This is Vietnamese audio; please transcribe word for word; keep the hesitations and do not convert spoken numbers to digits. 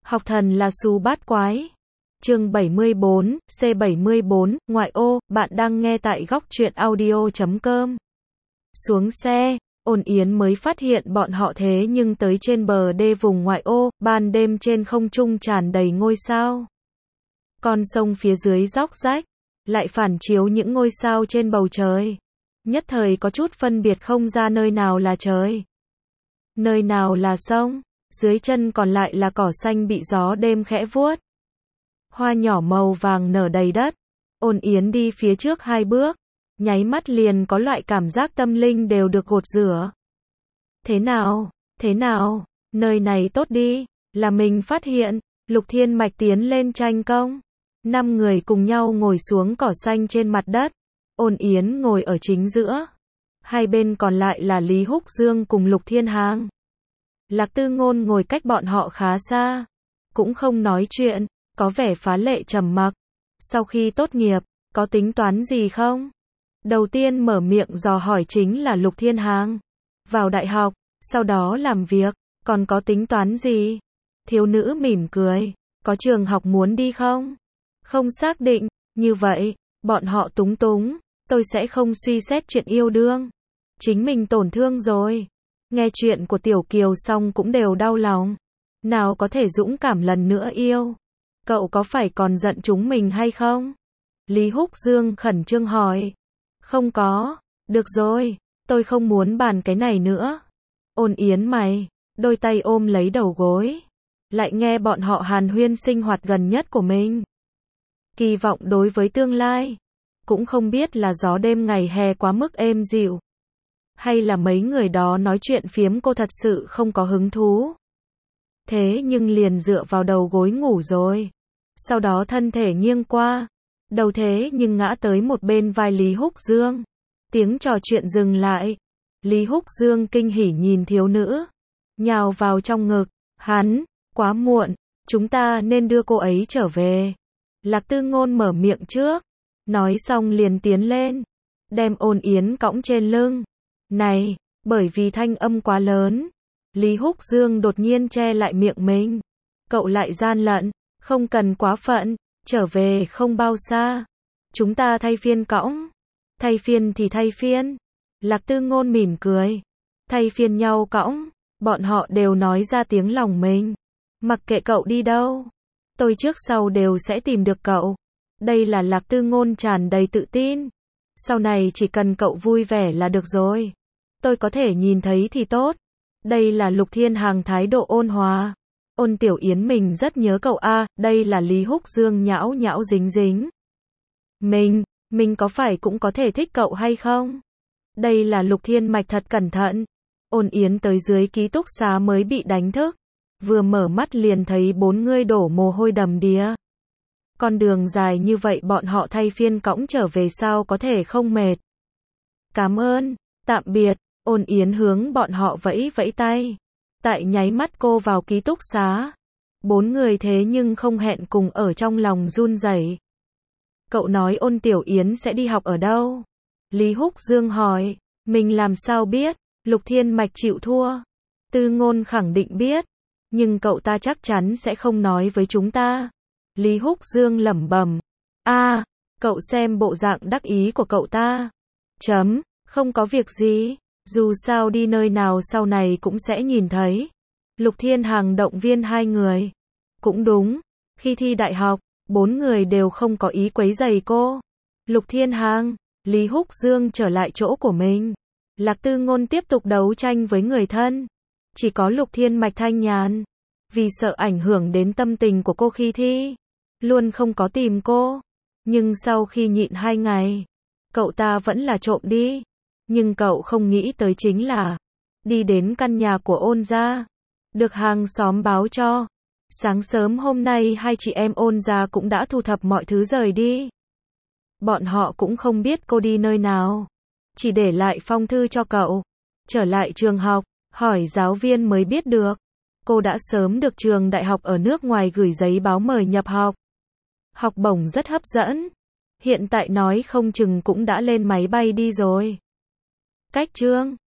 Học thần là xu bát quái. Chương bảy mươi bốn, C bảy mươi bốn, ngoại ô, bạn đang nghe tại góc truyện audio chấm com. Xuống xe, Ôn Yến mới phát hiện bọn họ thế nhưng tới trên bờ đê vùng ngoại ô, ban đêm trên không trung tràn đầy ngôi sao. Con sông phía dưới róc rách, lại phản chiếu những ngôi sao trên bầu trời. Nhất thời có chút phân biệt không ra nơi nào là trời, nơi nào là sông, dưới chân còn lại là cỏ xanh bị gió đêm khẽ vuốt. Hoa nhỏ màu vàng nở đầy đất. Ôn Yến đi phía trước hai bước, nháy mắt liền có loại cảm giác tâm linh đều được gột rửa. Thế nào, thế nào, nơi này tốt đi, là mình phát hiện. Lục Thiên Mạch tiến lên tranh công. Năm người cùng nhau ngồi xuống cỏ xanh trên mặt đất. Ôn Yến ngồi ở chính giữa. Hai bên còn lại là Lý Húc Dương cùng Lục Thiên Hằng. Lạc Tư Ngôn ngồi cách bọn họ khá xa, cũng không nói chuyện, có vẻ phá lệ trầm mặc. Sau khi tốt nghiệp, có tính toán gì không? Đầu tiên mở miệng dò hỏi chính là Lục Thiên Hằng. Vào đại học, sau đó làm việc, còn có tính toán gì? Thiếu nữ mỉm cười, có trường học muốn đi không? Không xác định, như vậy, bọn họ túng túng, tôi sẽ không suy xét chuyện yêu đương. Chính mình tổn thương rồi. Nghe chuyện của Tiểu Kiều xong cũng đều đau lòng. Nào có thể dũng cảm lần nữa yêu. Cậu có phải còn giận chúng mình hay không? Lý Húc Dương khẩn trương hỏi. Không có, được rồi, tôi không muốn bàn cái này nữa. Ôn Yến mày, đôi tay ôm lấy đầu gối. Lại nghe bọn họ hàn huyên sinh hoạt gần nhất của mình. Kỳ vọng đối với tương lai. Cũng không biết là gió đêm ngày hè quá mức êm dịu, hay là mấy người đó nói chuyện phiếm cô thật sự không có hứng thú. Thế nhưng liền dựa vào đầu gối ngủ rồi. Sau đó thân thể nghiêng qua. Đầu thế nhưng ngã tới một bên vai Lý Húc Dương. Tiếng trò chuyện dừng lại. Lý Húc Dương kinh hỉ nhìn thiếu nữ. Nhào vào trong ngực. Hắn, quá muộn. Chúng ta nên đưa cô ấy trở về. Lạc Tư Ngôn mở miệng trước. Nói xong liền tiến lên. Đem Ôn Yến cõng trên lưng. Này, bởi vì thanh âm quá lớn, Lý Húc Dương đột nhiên che lại miệng mình. Cậu lại gian lận, không cần quá phận, trở về không bao xa. Chúng ta thay phiên cõng. Thay phiên thì thay phiên. Lạc Tư Ngôn mỉm cười. Thay phiên nhau cõng, bọn họ đều nói ra tiếng lòng mình. Mặc kệ cậu đi đâu, tôi trước sau đều sẽ tìm được cậu. Đây là Lạc Tư Ngôn tràn đầy tự tin. Sau này chỉ cần cậu vui vẻ là được rồi. Tôi có thể nhìn thấy thì tốt. Đây là Lục Thiên Hằng thái độ ôn hòa. Ôn Tiểu Yến mình rất nhớ cậu a. À, đây là Lý Húc Dương nhão nhão dính dính. Mình, mình có phải cũng có thể thích cậu hay không? Đây là Lục Thiên Mạch thật cẩn thận. Ôn Yến tới dưới ký túc xá mới bị đánh thức. Vừa mở mắt liền thấy bốn người đổ mồ hôi đầm đìa. Con đường dài như vậy bọn họ thay phiên cõng trở về sao có thể không mệt. Cảm ơn, tạm biệt. Ôn Yến hướng bọn họ vẫy vẫy tay. Tại nháy mắt cô vào ký túc xá. Bốn người thế nhưng không hẹn cùng ở trong lòng run rẩy. Cậu nói Ôn Tiểu Yến sẽ đi học ở đâu? Lý Húc Dương hỏi. Mình làm sao biết? Lục Thiên Mạch chịu thua. Tư Ngôn khẳng định biết. Nhưng cậu ta chắc chắn sẽ không nói với chúng ta. Lý Húc Dương lẩm bẩm. A, à, cậu xem bộ dạng đắc ý của cậu ta. Chấm, không có việc gì. Dù sao đi nơi nào sau này cũng sẽ nhìn thấy. Lục Thiên Hằng động viên hai người. Cũng đúng, khi thi đại học, bốn người đều không có ý quấy rầy cô. Lục Thiên Hằng, Lý Húc Dương trở lại chỗ của mình. Lạc Tư Ngôn tiếp tục đấu tranh với người thân. Chỉ có Lục Thiên Mạch thanh nhàn. Vì sợ ảnh hưởng đến tâm tình của cô khi thi, luôn không có tìm cô. Nhưng sau khi nhịn hai ngày, cậu ta vẫn là trộm đi. Nhưng cậu không nghĩ tới chính là đi đến căn nhà của Ôn gia, được hàng xóm báo cho. Sáng sớm hôm nay hai chị em Ôn gia cũng đã thu thập mọi thứ rời đi. Bọn họ cũng không biết cô đi nơi nào, chỉ để lại phong thư cho cậu. Trở lại trường học, hỏi giáo viên mới biết được. Cô đã sớm được trường đại học ở nước ngoài gửi giấy báo mời nhập học. Học bổng rất hấp dẫn. Hiện tại nói không chừng cũng đã lên máy bay đi rồi. Cách chương